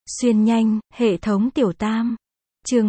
Xuyên nhanh, hệ thống tiểu tam. Chương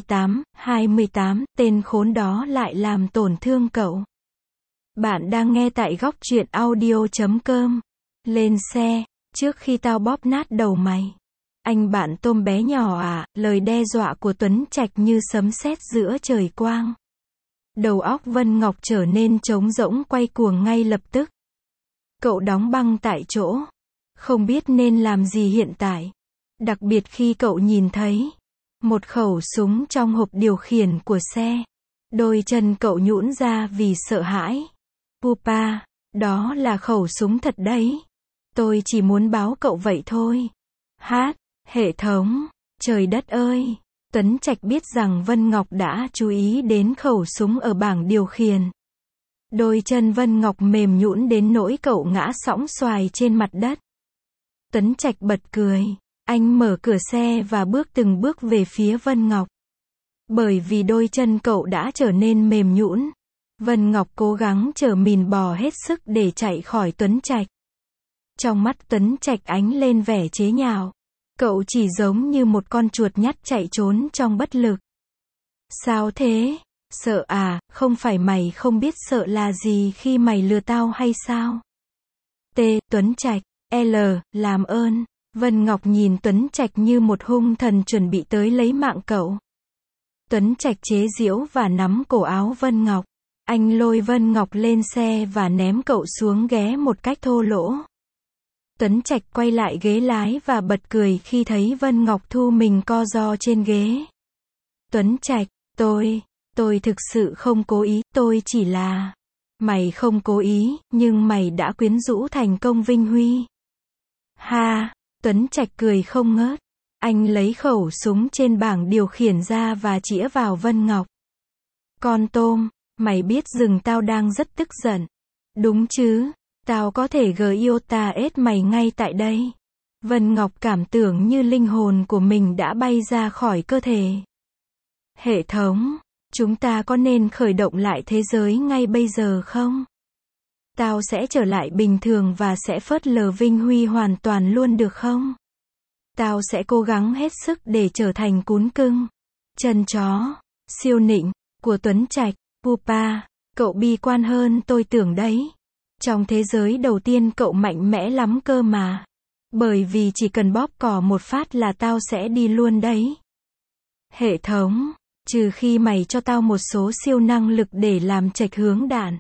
28, tên khốn đó lại làm tổn thương cậu. Bạn đang nghe tại góc truyện audio.com. Lên xe, trước khi tao bóp nát đầu mày. Anh bạn tôm bé nhỏ à, lời đe dọa của Tuấn Trạch như sấm sét giữa trời quang. Đầu óc Vân Ngọc trở nên trống rỗng quay cuồng ngay lập tức. Cậu đóng băng tại chỗ. Không biết nên làm gì hiện tại. Đặc biệt khi cậu nhìn thấy một khẩu súng trong hộp điều khiển của xe. Đôi chân cậu nhũn ra vì sợ hãi. Pupa, đó là khẩu súng thật đấy. Tôi chỉ muốn báo cậu vậy thôi. Hệ thống, trời đất ơi. Tuấn Trạch biết rằng Vân Ngọc đã chú ý đến khẩu súng ở bảng điều khiển. Đôi chân Vân Ngọc mềm nhũn đến nỗi cậu ngã sõng soài trên mặt đất. Tuấn Trạch bật cười. Anh mở cửa xe và bước từng bước về phía Vân Ngọc. Bởi vì đôi chân cậu đã trở nên mềm nhũn, Vân Ngọc cố gắng trở mình bò hết sức để chạy khỏi Tuấn Trạch. Trong mắt Tuấn Trạch ánh lên vẻ chế nhạo. Cậu chỉ giống như một con chuột nhắt chạy trốn trong bất lực. Sao thế? Sợ à? Không phải mày không biết sợ là gì khi mày lừa tao hay sao? Tuấn Trạch. Làm ơn. Vân Ngọc nhìn Tuấn Trạch như một hung thần chuẩn bị tới lấy mạng cậu. Tuấn Trạch chế giễu và nắm cổ áo Vân Ngọc. Anh lôi Vân Ngọc lên xe và ném cậu xuống ghế một cách thô lỗ. Tuấn Trạch quay lại ghế lái và bật cười khi thấy Vân Ngọc thu mình co ro trên ghế. Tuấn Trạch, tôi thực sự không cố ý, tôi chỉ là... Mày không cố ý, nhưng mày đã quyến rũ thành công Vinh Huy. Tuấn Trạch cười không ngớt. Anh lấy khẩu súng trên bảng điều khiển ra và chĩa vào Vân Ngọc. Con tôm, mày biết rừng tao đang rất tức giận. Đúng chứ, tao có thể giết mày ngay tại đây. Vân Ngọc cảm tưởng như linh hồn của mình đã bay ra khỏi cơ thể. Hệ thống, chúng ta có nên khởi động lại thế giới ngay bây giờ không? Tao sẽ trở lại bình thường và sẽ phớt lờ Vinh Huy hoàn toàn luôn được không? Tao sẽ cố gắng hết sức để trở thành cún cưng, chân chó, siêu nịnh, của Tuấn Trạch. Pupa, cậu bi quan hơn tôi tưởng đấy. Trong thế giới đầu tiên cậu mạnh mẽ lắm cơ mà. Bởi vì chỉ cần bóp cò một phát là tao sẽ đi luôn đấy. Hệ thống, trừ khi mày cho tao một số siêu năng lực để làm chệch hướng đạn.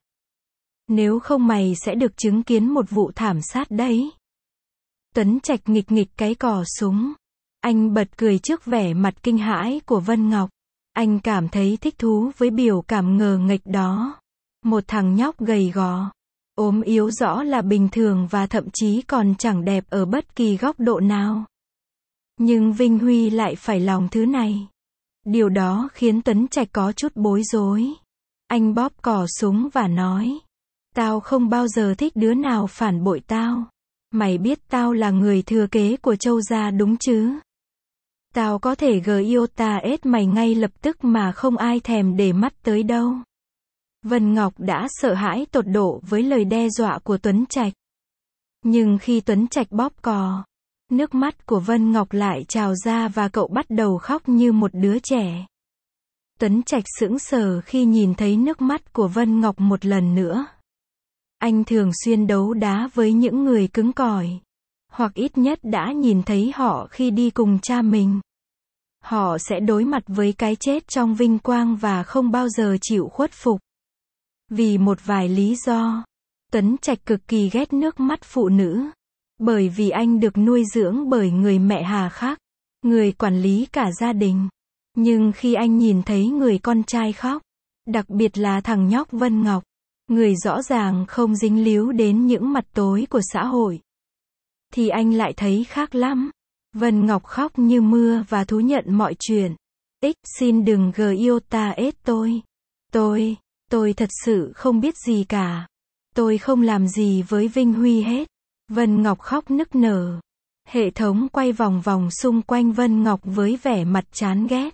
Nếu không mày sẽ được chứng kiến một vụ thảm sát đấy. Tuấn Trạch nghịch cái cò súng. Anh bật cười trước vẻ mặt kinh hãi của Vân Ngọc. Anh cảm thấy thích thú với biểu cảm ngờ nghệch đó. Một thằng nhóc gầy gò, ốm yếu rõ là bình thường và thậm chí còn chẳng đẹp ở bất kỳ góc độ nào. Nhưng Vinh Huy lại phải lòng thứ này. Điều đó khiến Tuấn Trạch có chút bối rối. Anh bóp cò súng và nói. Tao không bao giờ thích đứa nào phản bội tao. Mày biết tao là người thừa kế của Châu gia đúng chứ? Tao có thể giết mày ngay lập tức mà không ai thèm để mắt tới đâu. Vân Ngọc đã sợ hãi tột độ với lời đe dọa của Tuấn Trạch. Nhưng khi Tuấn Trạch bóp cò, nước mắt của Vân Ngọc lại trào ra và cậu bắt đầu khóc như một đứa trẻ. Tuấn Trạch sững sờ khi nhìn thấy nước mắt của Vân Ngọc một lần nữa. Anh thường xuyên đấu đá với những người cứng cỏi. Hoặc ít nhất đã nhìn thấy họ khi đi cùng cha mình. Họ sẽ đối mặt với cái chết trong vinh quang và không bao giờ chịu khuất phục. Vì một vài lý do, Tuấn Trạch cực kỳ ghét nước mắt phụ nữ. Bởi vì anh được nuôi dưỡng bởi người mẹ hà khắc, người quản lý cả gia đình. Nhưng khi anh nhìn thấy người con trai khóc, đặc biệt là thằng nhóc Vân Ngọc, người rõ ràng không dính líu đến những mặt tối của xã hội, thì anh lại thấy khác lắm. Vân Ngọc khóc như mưa và thú nhận mọi chuyện. Xin đừng giết tôi. Tôi thật sự không biết gì cả. Tôi không làm gì với Vinh Huy hết. Vân Ngọc khóc nức nở. Hệ thống quay vòng vòng xung quanh Vân Ngọc với vẻ mặt chán ghét.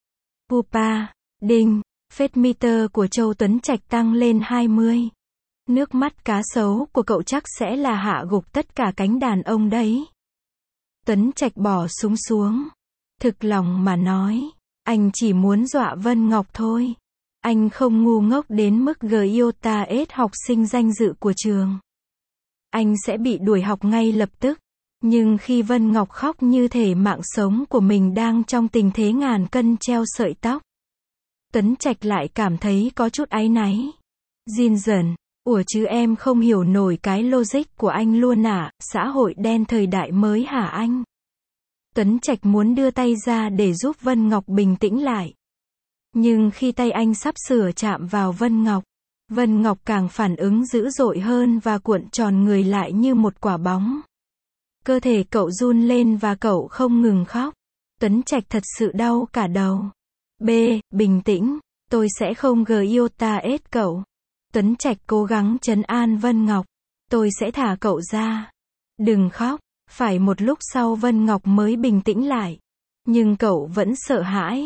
Pupa, đinh, phết meter của Châu Tuấn Trạch tăng lên 20. Nước mắt cá sấu của cậu chắc sẽ là hạ gục tất cả cánh đàn ông đấy. Tuấn Trạch bỏ súng xuống. Thực lòng mà nói, anh chỉ muốn dọa Vân Ngọc thôi. Anh không ngu ngốc đến mức iota ết học sinh danh dự của trường. Anh sẽ bị đuổi học ngay lập tức. Nhưng khi Vân Ngọc khóc như thể mạng sống của mình đang trong tình thế ngàn cân treo sợi tóc, Tuấn Trạch lại cảm thấy có chút áy náy. Jin dần, ủa chứ em không hiểu nổi cái logic của anh luôn à, xã hội đen thời đại mới hả anh? Tuấn Trạch muốn đưa tay ra để giúp Vân Ngọc bình tĩnh lại. Nhưng khi tay anh sắp sửa chạm vào Vân Ngọc càng phản ứng dữ dội hơn và cuộn tròn người lại như một quả bóng. Cơ thể cậu run lên và cậu không ngừng khóc. Tuấn Trạch thật sự đau cả đầu. Bình tĩnh, tôi sẽ không iota ết cậu. Tuấn Trạch cố gắng trấn an Vân Ngọc. Tôi sẽ thả cậu ra. Đừng khóc. Phải một lúc sau Vân Ngọc mới bình tĩnh lại. Nhưng cậu vẫn sợ hãi.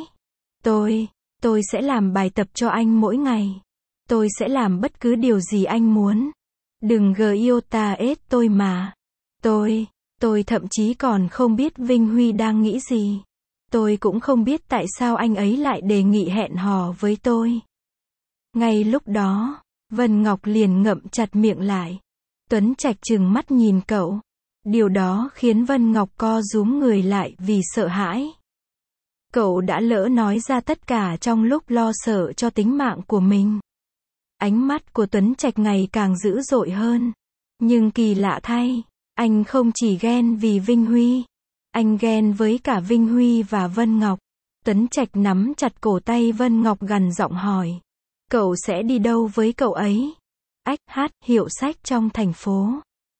Tôi sẽ làm bài tập cho anh mỗi ngày. Tôi sẽ làm bất cứ điều gì anh muốn. Đừng iota ết tôi mà. Tôi thậm chí còn không biết Vinh Huy đang nghĩ gì. Tôi cũng không biết tại sao anh ấy lại đề nghị hẹn hò với tôi. Ngay lúc đó, Vân Ngọc liền ngậm chặt miệng lại. Tuấn Trạch trừng mắt nhìn cậu. Điều đó khiến Vân Ngọc co rúm người lại vì sợ hãi. Cậu đã lỡ nói ra tất cả trong lúc lo sợ cho tính mạng của mình. Ánh mắt của Tuấn Trạch ngày càng dữ dội hơn. Nhưng kỳ lạ thay, anh không chỉ ghen vì Vinh Huy. Anh ghen với cả Vinh Huy và Vân Ngọc. Tuấn Trạch nắm chặt cổ tay Vân Ngọc gằn giọng hỏi. Cậu sẽ đi đâu với cậu ấy? Hiệu sách trong thành phố.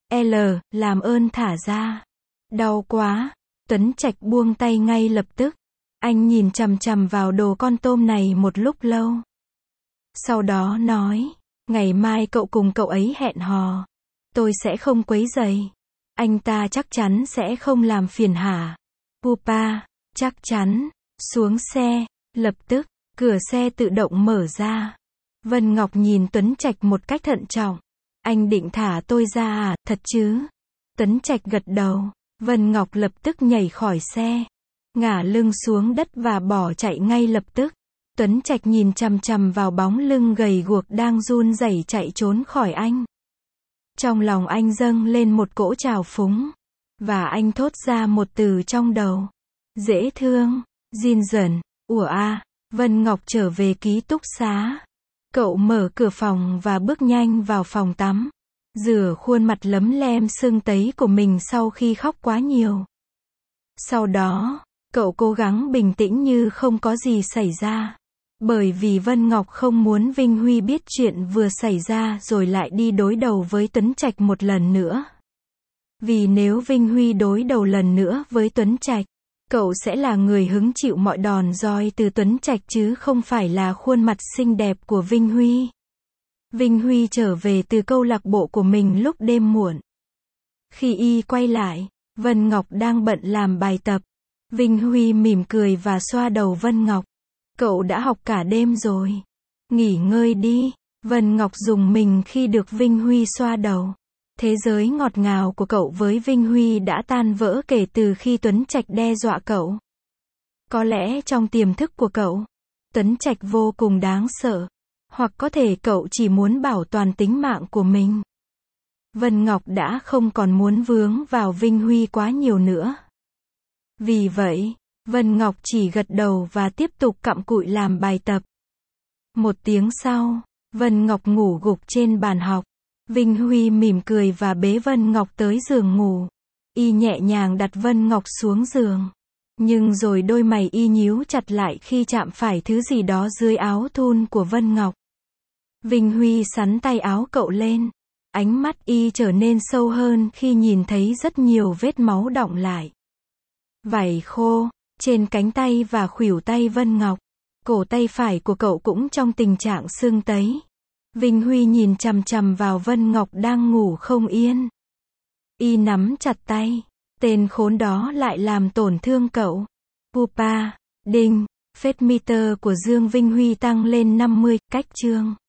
Làm ơn thả ra. Đau quá. Tuấn Trạch buông tay ngay lập tức. Anh nhìn chằm chằm vào đồ con tôm này một lúc lâu. Sau đó nói, ngày mai cậu cùng cậu ấy hẹn hò. Tôi sẽ không quấy rầy. Anh ta chắc chắn sẽ không làm phiền hả? Pupa, chắc chắn. Xuống xe. Lập tức, cửa xe tự động mở ra. Vân Ngọc nhìn Tuấn Trạch một cách thận trọng. Anh định thả tôi ra à, thật chứ? Tuấn Trạch gật đầu. Vân Ngọc lập tức nhảy khỏi xe. Ngả lưng xuống đất và bỏ chạy ngay lập tức. Tuấn Trạch nhìn chằm chằm vào bóng lưng gầy guộc đang run rẩy chạy trốn khỏi anh. Trong lòng anh dâng lên một cỗ trào phúng. Và anh thốt ra một từ trong đầu. Dễ thương. Jin dần. Vân Ngọc trở về ký túc xá. Cậu mở cửa phòng và bước nhanh vào phòng tắm. Rửa khuôn mặt lấm lem sưng tấy của mình sau khi khóc quá nhiều. Sau đó, cậu cố gắng bình tĩnh như không có gì xảy ra. Bởi vì Vân Ngọc không muốn Vinh Huy biết chuyện vừa xảy ra rồi lại đi đối đầu với Tuấn Trạch một lần nữa. Vì nếu Vinh Huy đối đầu lần nữa với Tuấn Trạch, cậu sẽ là người hứng chịu mọi đòn roi từ Tuấn Trạch chứ không phải là khuôn mặt xinh đẹp của Vinh Huy. Vinh Huy trở về từ câu lạc bộ của mình lúc đêm muộn. Khi y quay lại, Vân Ngọc đang bận làm bài tập. Vinh Huy mỉm cười và xoa đầu Vân Ngọc. Cậu đã học cả đêm rồi. Nghỉ ngơi đi. Vân Ngọc rùng mình khi được Vinh Huy xoa đầu. Thế giới ngọt ngào của cậu với Vinh Huy đã tan vỡ kể từ khi Tuấn Trạch đe dọa cậu. Có lẽ trong tiềm thức của cậu, Tuấn Trạch vô cùng đáng sợ. Hoặc có thể cậu chỉ muốn bảo toàn tính mạng của mình. Vân Ngọc đã không còn muốn vướng vào Vinh Huy quá nhiều nữa. Vì vậy, Vân Ngọc chỉ gật đầu và tiếp tục cặm cụi làm bài tập. Một tiếng sau, Vân Ngọc ngủ gục trên bàn học. Vinh Huy mỉm cười và bế Vân Ngọc tới giường ngủ. Y nhẹ nhàng đặt Vân Ngọc xuống giường. Nhưng rồi đôi mày y nhíu chặt lại khi chạm phải thứ gì đó dưới áo thun của Vân Ngọc. Vinh Huy xắn tay áo cậu lên. Ánh mắt y trở nên sâu hơn khi nhìn thấy rất nhiều vết máu đọng lại. Vảy khô trên cánh tay và khuỷu tay Vân Ngọc. Cổ tay phải của cậu cũng trong tình trạng sưng tấy. Vinh Huy nhìn chằm chằm vào Vân Ngọc đang ngủ không yên. Y nắm chặt tay. Tên khốn đó lại làm tổn thương cậu. Pupa, đinh, phết meter của Dương Vinh Huy tăng lên 50, cách chương.